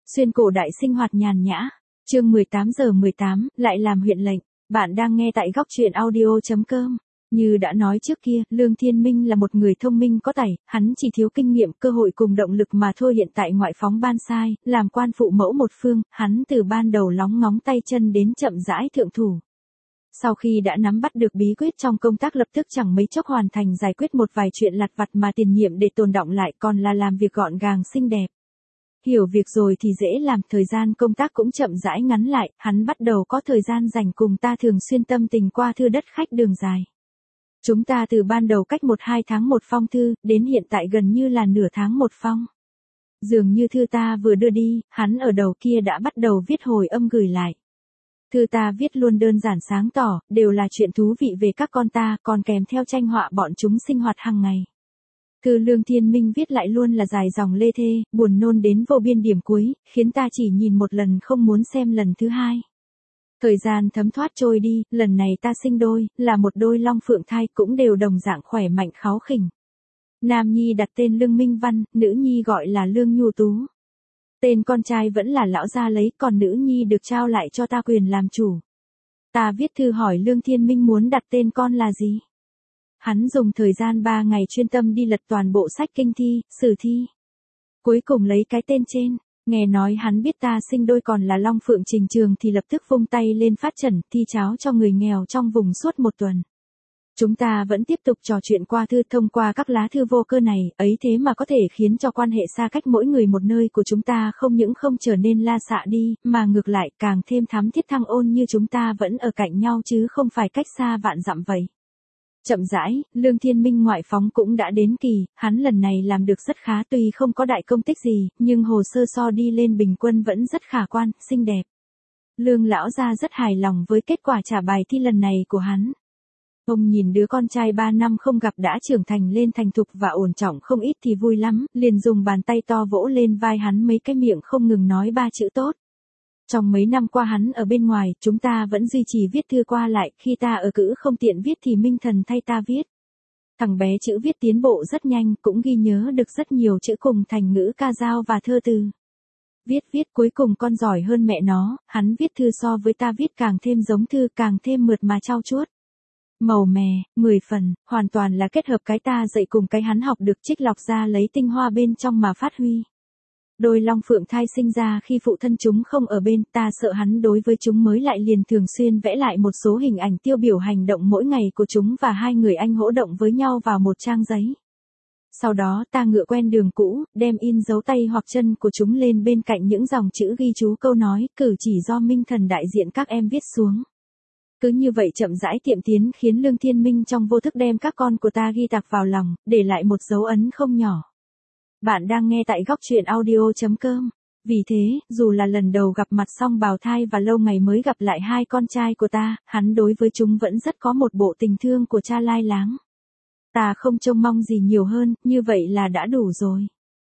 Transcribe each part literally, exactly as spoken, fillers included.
Xuyên cổ đại sinh hoạt nhàn nhã. Chương mười tám giờ mười tám, lại làm huyện lệnh. Bạn đang nghe tại góc truyện audio chấm com. Như đã nói trước kia, Lương Thiên Minh là một người thông minh có tài, hắn chỉ thiếu kinh nghiệm, cơ hội cùng động lực mà thôi. Hiện tại ngoại phóng ban sai, làm quan phụ mẫu một phương, hắn từ ban đầu lóng ngóng tay chân đến chậm rãi thượng thủ. Sau khi đã nắm bắt được bí quyết trong công tác, lập tức chẳng mấy chốc hoàn thành giải quyết một vài chuyện lặt vặt mà tiền nhiệm để tồn đọng lại, còn là làm việc gọn gàng xinh đẹp. Hiểu việc rồi thì dễ làm, thời gian công tác cũng chậm rãi ngắn lại, hắn bắt đầu có thời gian dành cùng ta, thường xuyên tâm tình qua thư đất khách đường dài. Chúng ta từ ban đầu cách một hai tháng một phong thư, đến hiện tại gần như là nửa tháng một phong. Dường như thư ta vừa đưa đi, hắn ở đầu kia đã bắt đầu viết hồi âm gửi lại. Thư ta viết luôn đơn giản sáng tỏ, đều là chuyện thú vị về các con ta, còn kèm theo tranh họa bọn chúng sinh hoạt hàng ngày. Thư Lương Thiên Minh viết lại luôn là dài dòng lê thê, buồn nôn đến vô biên điểm cuối, khiến ta chỉ nhìn một lần không muốn xem lần thứ hai. Thời gian thấm thoát trôi đi, lần này ta sinh đôi, là một đôi long phượng thai, cũng đều đồng dạng khỏe mạnh kháu khỉnh. Nam nhi đặt tên Lương Minh Văn, nữ nhi gọi là Lương Nhu Tú. Tên con trai vẫn là lão gia lấy, còn nữ nhi được trao lại cho ta quyền làm chủ. Ta viết thư hỏi Lương Thiên Minh muốn đặt tên con là gì. Hắn dùng thời gian ba ngày chuyên tâm đi lật toàn bộ sách kinh thi, sử thi. Cuối cùng lấy cái tên trên, nghe nói hắn biết ta sinh đôi còn là Long Phượng Trình Trường thì lập tức vung tay lên phát trần, thi cháo cho người nghèo trong vùng suốt một tuần. Chúng ta vẫn tiếp tục trò chuyện qua thư, thông qua các lá thư vô cơ này, ấy thế mà có thể khiến cho quan hệ xa cách mỗi người một nơi của chúng ta không những không trở nên la xạ đi, mà ngược lại càng thêm thắm thiết thăng ôn, như chúng ta vẫn ở cạnh nhau chứ không phải cách xa vạn dặm vậy. Chậm rãi, Lương Thiên Minh ngoại phóng cũng đã đến kỳ, hắn lần này làm được rất khá, tuy không có đại công tích gì, nhưng hồ sơ so đi lên bình quân vẫn rất khả quan, xinh đẹp. Lương lão gia rất hài lòng với kết quả trả bài thi lần này của hắn. Ông nhìn đứa con trai ba năm không gặp đã trưởng thành lên thành thục và ổn trọng không ít thì vui lắm, liền dùng bàn tay to vỗ lên vai hắn mấy cái, miệng không ngừng nói ba chữ tốt. Trong mấy năm qua hắn ở bên ngoài, chúng ta vẫn duy trì viết thư qua lại, khi ta ở cữ không tiện viết thì Minh Thần thay ta viết. Thằng bé chữ viết tiến bộ rất nhanh, cũng ghi nhớ được rất nhiều chữ cùng thành ngữ ca dao và thơ từ. Viết viết cuối cùng con giỏi hơn mẹ nó, hắn viết thư so với ta viết càng thêm giống thư, càng thêm mượt mà trau chuốt. Màu mè, mười phần, hoàn toàn là kết hợp cái ta dạy cùng cái hắn học được, trích lọc ra lấy tinh hoa bên trong mà phát huy. Đôi long phượng thai sinh ra khi phụ thân chúng không ở bên, ta sợ hắn đối với chúng mới lại, liền thường xuyên vẽ lại một số hình ảnh tiêu biểu hành động mỗi ngày của chúng và hai người anh hỗ động với nhau vào một trang giấy. Sau đó ta ngựa quen đường cũ, đem in dấu tay hoặc chân của chúng lên bên cạnh những dòng chữ ghi chú câu nói, cử chỉ do Minh Thần đại diện các em viết xuống. Cứ như vậy chậm rãi tiệm tiến, khiến Lương Thiên Minh trong vô thức đem các con của ta ghi tạc vào lòng, để lại một dấu ấn không nhỏ. Bạn đang nghe tại góc truyện audio chấm com. Vì thế, dù là lần đầu gặp mặt song bào thai và lâu ngày mới gặp lại hai con trai của ta, hắn đối với chúng vẫn rất có một bộ tình thương của cha lai láng. Ta không trông mong gì nhiều hơn, như vậy là đã đủ rồi.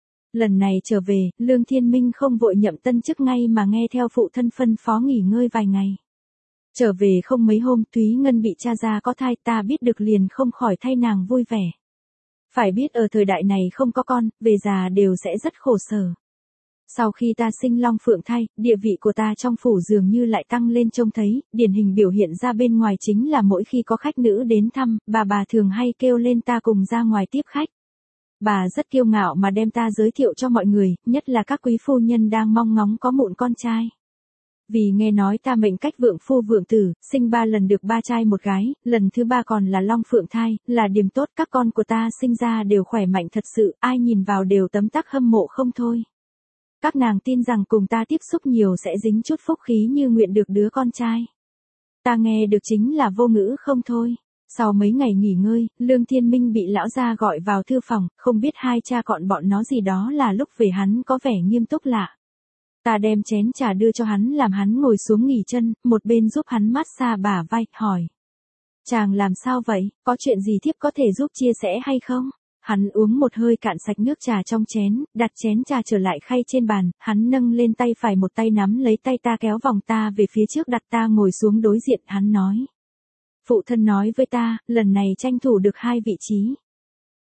Lần này trở về, Lương Thiên Minh không vội nhậm tân chức ngay mà nghe theo phụ thân phân phó nghỉ ngơi vài ngày. Trở về không mấy hôm, Thúy Ngân bị cha ra có thai, ta biết được liền không khỏi thay nàng vui vẻ. Phải biết ở thời đại này không có con, về già đều sẽ rất khổ sở. Sau khi ta sinh long phượng thai, địa vị của ta trong phủ dường như lại tăng lên, trông thấy, điển hình biểu hiện ra bên ngoài chính là mỗi khi có khách nữ đến thăm, bà bà thường hay kêu lên ta cùng ra ngoài tiếp khách. Bà rất kiêu ngạo mà đem ta giới thiệu cho mọi người, nhất là các quý phu nhân đang mong ngóng có mụn con trai. Vì nghe nói ta mệnh cách vượng phu vượng tử, sinh ba lần được ba trai một gái, lần thứ ba còn là long phượng thai, là điểm tốt, các con của ta sinh ra đều khỏe mạnh thật sự, ai nhìn vào đều tấm tắc hâm mộ không thôi. Các nàng tin rằng cùng ta tiếp xúc nhiều sẽ dính chút phúc khí như nguyện được đứa con trai. Ta nghe được chính là vô ngữ không thôi. Sau mấy ngày nghỉ ngơi, Lương Thiên Minh bị lão gia gọi vào thư phòng, không biết hai cha con bọn nó gì đó là lúc về hắn có vẻ nghiêm túc lạ. Ta đem chén trà đưa cho hắn, làm hắn ngồi xuống nghỉ chân, một bên giúp hắn mát xa bả vai, hỏi. Chàng làm sao vậy, có chuyện gì thiếp có thể giúp chia sẻ hay không? Hắn uống một hơi cạn sạch nước trà trong chén, đặt chén trà trở lại khay trên bàn, hắn nâng lên tay phải, một tay nắm lấy tay ta kéo vòng ta về phía trước, đặt ta ngồi xuống đối diện, hắn nói. Phụ thân nói với ta, lần này tranh thủ được hai vị trí.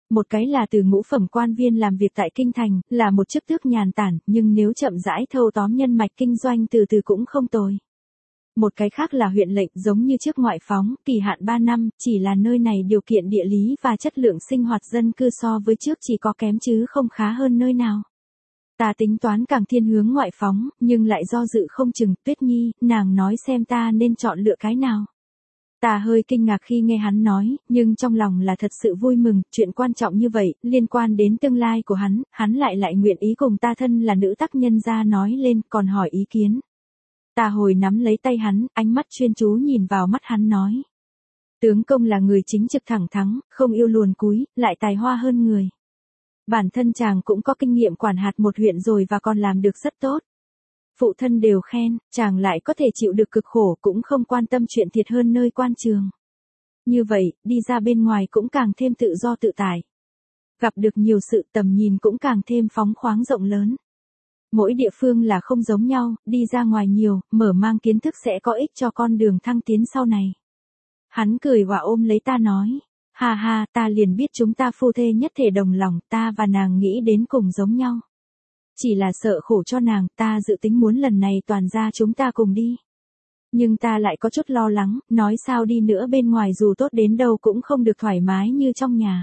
Một cái là từ ngũ phẩm quan viên làm việc tại kinh thành, là một chức tước nhàn tản, nhưng nếu chậm rãi thâu tóm nhân mạch kinh doanh từ từ cũng không tồi. Một cái khác là huyện lệnh, giống như trước ngoại phóng, kỳ hạn ba năm, chỉ là nơi này điều kiện địa lý và chất lượng sinh hoạt dân cư so với trước chỉ có kém chứ không khá hơn nơi nào. Ta tính toán càng thiên hướng ngoại phóng, nhưng lại do dự không chừng. Tuyết Nhi, nàng nói xem ta nên chọn lựa cái nào. Ta hơi kinh ngạc khi nghe hắn nói, nhưng trong lòng là thật sự vui mừng, chuyện quan trọng như vậy, liên quan đến tương lai của hắn, hắn lại lại nguyện ý cùng ta thân là nữ tác nhân ra nói lên, còn hỏi ý kiến. Ta hồi nắm lấy tay hắn, ánh mắt chuyên chú nhìn vào mắt hắn nói. Tướng công là người chính trực thẳng thắn, không yêu luồn cúi, lại tài hoa hơn người. Bản thân chàng cũng có kinh nghiệm quản hạt một huyện rồi và còn làm được rất tốt. Phụ thân đều khen, chàng lại có thể chịu được cực khổ cũng không quan tâm chuyện thiệt hơn nơi quan trường. Như vậy, đi ra bên ngoài cũng càng thêm tự do tự tại. Gặp được nhiều sự tầm nhìn cũng càng thêm phóng khoáng rộng lớn. Mỗi địa phương là không giống nhau, đi ra ngoài nhiều, mở mang kiến thức sẽ có ích cho con đường thăng tiến sau này. Hắn cười và ôm lấy ta nói, ha ha, ta liền biết chúng ta phu thê nhất thể đồng lòng, ta và nàng nghĩ đến cùng giống nhau. Chỉ là sợ khổ cho nàng, ta dự tính muốn lần này toàn ra chúng ta cùng đi. Nhưng ta lại có chút lo lắng, nói sao đi nữa bên ngoài dù tốt đến đâu cũng không được thoải mái như trong nhà.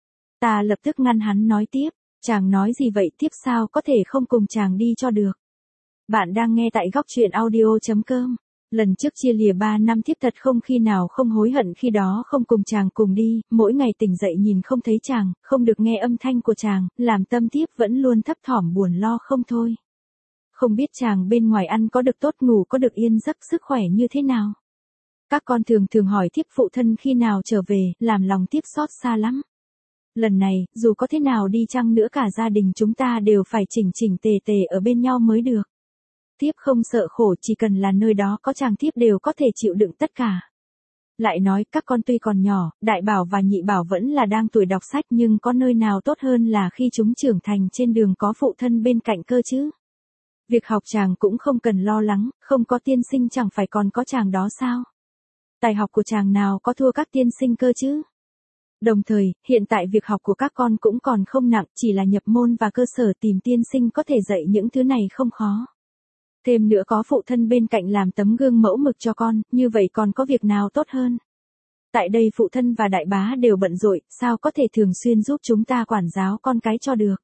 Ta lập tức ngăn hắn nói tiếp, chàng nói gì vậy, tiếp sao có thể không cùng chàng đi cho được. Bạn đang nghe tại góc truyện audio chấm com. Lần trước chia lìa ba năm thiếp thật không khi nào không hối hận khi đó không cùng chàng cùng đi, mỗi ngày tỉnh dậy nhìn không thấy chàng, không được nghe âm thanh của chàng, làm tâm thiếp vẫn luôn thấp thỏm buồn lo không thôi. Không biết chàng bên ngoài ăn có được tốt, ngủ có được yên giấc, sức khỏe như thế nào. Các con thường thường hỏi thiếp phụ thân khi nào trở về, làm lòng thiếp xót xa lắm. Lần này, dù có thế nào đi chăng nữa cả gia đình chúng ta đều phải chỉnh chỉnh tề tề ở bên nhau mới được. Thiếp không sợ khổ, chỉ cần là nơi đó có chàng thiếp đều có thể chịu đựng tất cả. Lại nói các con tuy còn nhỏ, đại bảo và nhị bảo vẫn là đang tuổi đọc sách, nhưng có nơi nào tốt hơn là khi chúng trưởng thành trên đường có phụ thân bên cạnh cơ chứ. Việc học chàng cũng không cần lo lắng, không có tiên sinh chẳng phải còn có chàng đó sao. Tài học của chàng nào có thua các tiên sinh cơ chứ. Đồng thời, hiện tại việc học của các con cũng còn không nặng, chỉ là nhập môn và cơ sở tìm tiên sinh có thể dạy những thứ này không khó. Thêm nữa có phụ thân bên cạnh làm tấm gương mẫu mực cho con, như vậy còn có việc nào tốt hơn. Tại đây phụ thân và đại bá đều bận rộn, sao có thể thường xuyên giúp chúng ta quản giáo con cái cho được.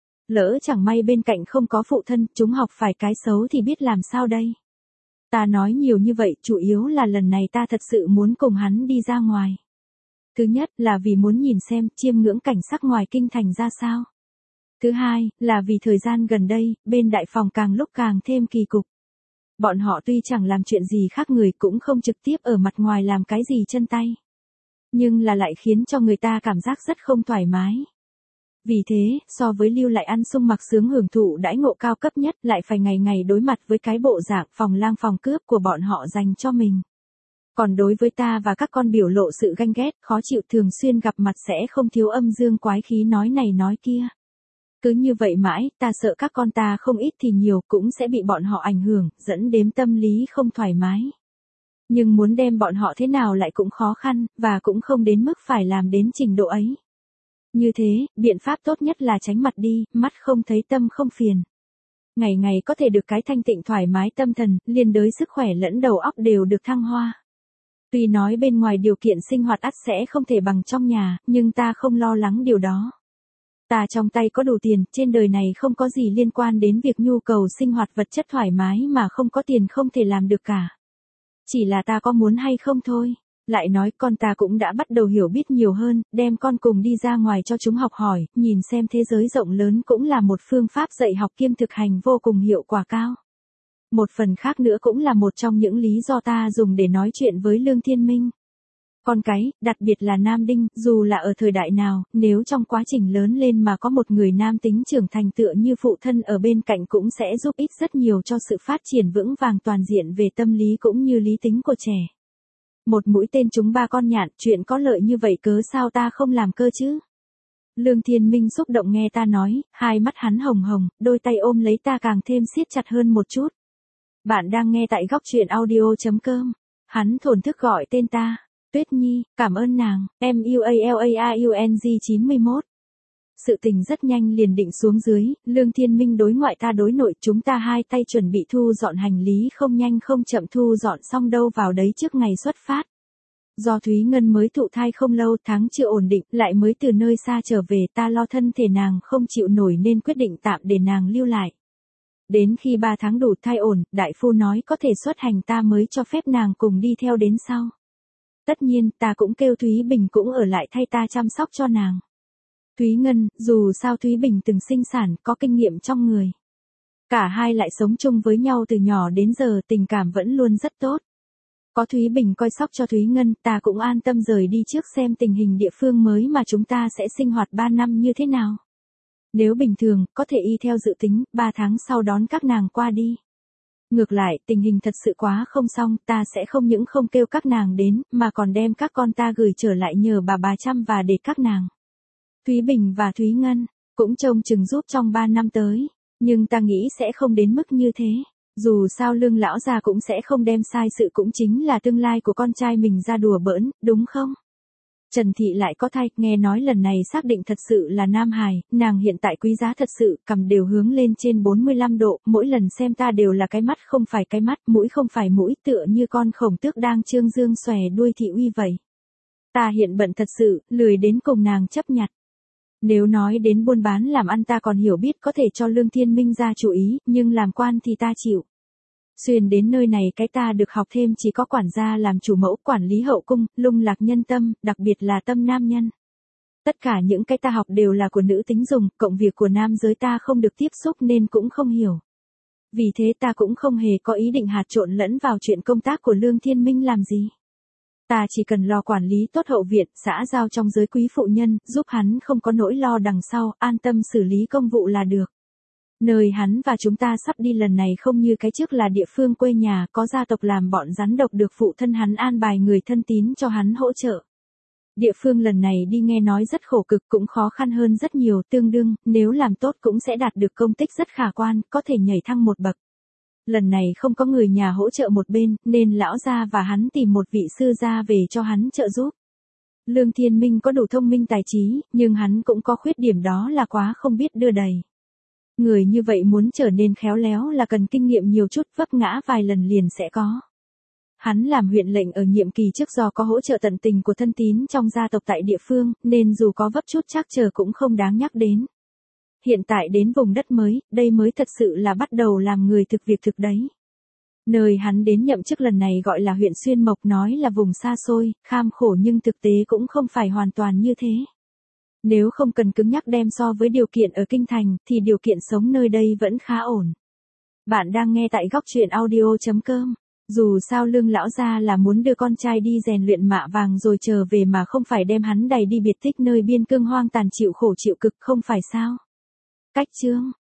Lỡ chẳng may bên cạnh không có phụ thân, chúng học phải cái xấu thì biết làm sao đây. Ta nói nhiều như vậy, chủ yếu là lần này ta thật sự muốn cùng hắn đi ra ngoài. Thứ nhất là vì muốn nhìn xem, chiêm ngưỡng cảnh sắc ngoài kinh thành ra sao. Thứ hai, là vì thời gian gần đây, bên đại phòng càng lúc càng thêm kỳ cục. Bọn họ tuy chẳng làm chuyện gì khác người cũng không trực tiếp ở mặt ngoài làm cái gì chân tay. Nhưng là lại khiến cho người ta cảm giác rất không thoải mái. Vì thế, so với lưu lại ăn sung mặc sướng hưởng thụ đãi ngộ cao cấp nhất lại phải ngày ngày đối mặt với cái bộ dạng phòng lang phòng cướp của bọn họ dành cho mình. Còn đối với ta và các con biểu lộ sự ganh ghét, khó chịu thường xuyên gặp mặt sẽ không thiếu âm dương quái khí nói này nói kia. Cứ như vậy mãi, ta sợ các con ta không ít thì nhiều cũng sẽ bị bọn họ ảnh hưởng, dẫn đến tâm lý không thoải mái. Nhưng muốn đem bọn họ thế nào lại cũng khó khăn, và cũng không đến mức phải làm đến trình độ ấy. Như thế, biện pháp tốt nhất là tránh mặt đi, mắt không thấy tâm không phiền. Ngày ngày có thể được cái thanh tịnh thoải mái tâm thần, liên đới sức khỏe lẫn đầu óc đều được thăng hoa. Tuy nói bên ngoài điều kiện sinh hoạt ắt sẽ không thể bằng trong nhà, nhưng ta không lo lắng điều đó. Ta trong tay có đủ tiền, trên đời này không có gì liên quan đến việc nhu cầu sinh hoạt vật chất thoải mái mà không có tiền không thể làm được cả. Chỉ là ta có muốn hay không thôi. Lại nói con ta cũng đã bắt đầu hiểu biết nhiều hơn, đem con cùng đi ra ngoài cho chúng học hỏi, nhìn xem thế giới rộng lớn cũng là một phương pháp dạy học kiêm thực hành vô cùng hiệu quả cao. Một phần khác nữa cũng là một trong những lý do ta dùng để nói chuyện với Lương Thiên Minh. Con cái, đặc biệt là nam đinh, dù là ở thời đại nào, nếu trong quá trình lớn lên mà có một người nam tính trưởng thành tựa như phụ thân ở bên cạnh cũng sẽ giúp ích rất nhiều cho sự phát triển vững vàng toàn diện về tâm lý cũng như lý tính của trẻ. Một mũi tên trúng ba con nhạn, chuyện có lợi như vậy cớ sao ta không làm cơ chứ? Lương Thiên Minh xúc động nghe ta nói, hai mắt hắn hồng hồng, đôi tay ôm lấy ta càng thêm siết chặt hơn một chút. Bạn đang nghe tại góc truyện audio chấm com. Hắn thổn thức gọi tên ta. Tuyết Nhi, cảm ơn nàng, em U A L A I U N G chín mươi mốt. sự tình rất nhanh liền định xuống dưới, Lương Thiên Minh đối ngoại ta đối nội, chúng ta hai tay chuẩn bị thu dọn hành lý, không nhanh không chậm thu dọn xong đâu vào đấy trước ngày xuất phát. Do Thúy Ngân mới thụ thai không lâu, tháng chưa ổn định, lại mới từ nơi xa trở về, ta lo thân thể nàng không chịu nổi nên quyết định tạm để nàng lưu lại. Đến khi ba tháng đủ thai ổn, đại phu nói có thể xuất hành ta mới cho phép nàng cùng đi theo đến sau. Tất nhiên, ta cũng kêu Thúy Bình cũng ở lại thay ta chăm sóc cho nàng. Thúy Ngân, dù sao Thúy Bình từng sinh sản, có kinh nghiệm trong người. Cả hai lại sống chung với nhau từ nhỏ đến giờ, tình cảm vẫn luôn rất tốt. Có Thúy Bình coi sóc cho Thúy Ngân, ta cũng an tâm rời đi trước xem tình hình địa phương mới mà chúng ta sẽ sinh hoạt ba năm như thế nào. Nếu bình thường, có thể y theo dự tính, ba tháng sau đón các nàng qua đi. Ngược lại, tình hình thật sự quá không xong, ta sẽ không những không kêu các nàng đến, mà còn đem các con ta gửi trở lại nhờ bà bà chăm và để các nàng. Thúy Bình và Thúy Ngân, cũng trông chừng giúp trong ba năm tới, nhưng ta nghĩ sẽ không đến mức như thế. Dù sao Lương lão già cũng sẽ không đem sai sự, cũng chính là tương lai của con trai mình ra đùa bỡn, đúng không? Trần Thị lại có thai, nghe nói lần này xác định thật sự là nam hài, nàng hiện tại quý giá thật sự, cằm đều hướng lên trên bốn mươi lăm độ, mỗi lần xem ta đều là cái mắt không phải cái mắt, mũi không phải mũi, tựa như con khổng tước đang trương dương xòe đuôi thị uy vậy. Ta hiện bận thật sự, lười đến cùng nàng chấp nhặt. Nếu nói đến buôn bán làm ăn ta còn hiểu biết có thể cho Lương Thiên Minh ra chủ ý, nhưng làm quan thì ta chịu. Xuyên đến nơi này cái ta được học thêm chỉ có quản gia làm chủ mẫu, quản lý hậu cung, lung lạc nhân tâm, đặc biệt là tâm nam nhân. Tất cả những cái ta học đều là của nữ tính dùng, cộng việc của nam giới ta không được tiếp xúc nên cũng không hiểu. Vì thế ta cũng không hề có ý định hạt trộn lẫn vào chuyện công tác của Lương Thiên Minh làm gì. Ta chỉ cần lo quản lý tốt hậu viện, xã giao trong giới quý phụ nhân, giúp hắn không có nỗi lo đằng sau, an tâm xử lý công vụ là được. Nơi hắn và chúng ta sắp đi lần này không như cái trước là địa phương quê nhà, có gia tộc làm bọn rắn độc được phụ thân hắn an bài người thân tín cho hắn hỗ trợ. Địa phương lần này đi nghe nói rất khổ cực, cũng khó khăn hơn rất nhiều, tương đương, nếu làm tốt cũng sẽ đạt được công tích rất khả quan, có thể nhảy thăng một bậc. Lần này không có người nhà hỗ trợ một bên, nên lão gia và hắn tìm một vị sư gia về cho hắn trợ giúp. Lương Thiên Minh có đủ thông minh tài trí, nhưng hắn cũng có khuyết điểm, đó là quá không biết đưa đẩy. Người như vậy muốn trở nên khéo léo là cần kinh nghiệm nhiều chút, vấp ngã vài lần liền sẽ có. Hắn làm huyện lệnh ở nhiệm kỳ trước do có hỗ trợ tận tình của thân tín trong gia tộc tại địa phương, nên dù có vấp chút trắc trở cũng không đáng nhắc đến. Hiện tại đến vùng đất mới, đây mới thật sự là bắt đầu làm người thực việc thực đấy. Nơi hắn đến nhậm chức lần này gọi là huyện Xuyên Mộc, nói là vùng xa xôi, kham khổ nhưng thực tế cũng không phải hoàn toàn như thế. Nếu không cần cứng nhắc đem so với điều kiện ở kinh thành, thì điều kiện sống nơi đây vẫn khá ổn. Bạn đang nghe tại góc truyện audio chấm com. Dù sao Lương lão gia là muốn đưa con trai đi rèn luyện mạ vàng rồi trở về mà không phải đem hắn đày đi biệt tích nơi biên cương hoang tàn chịu khổ chịu cực, không phải sao? Cách chương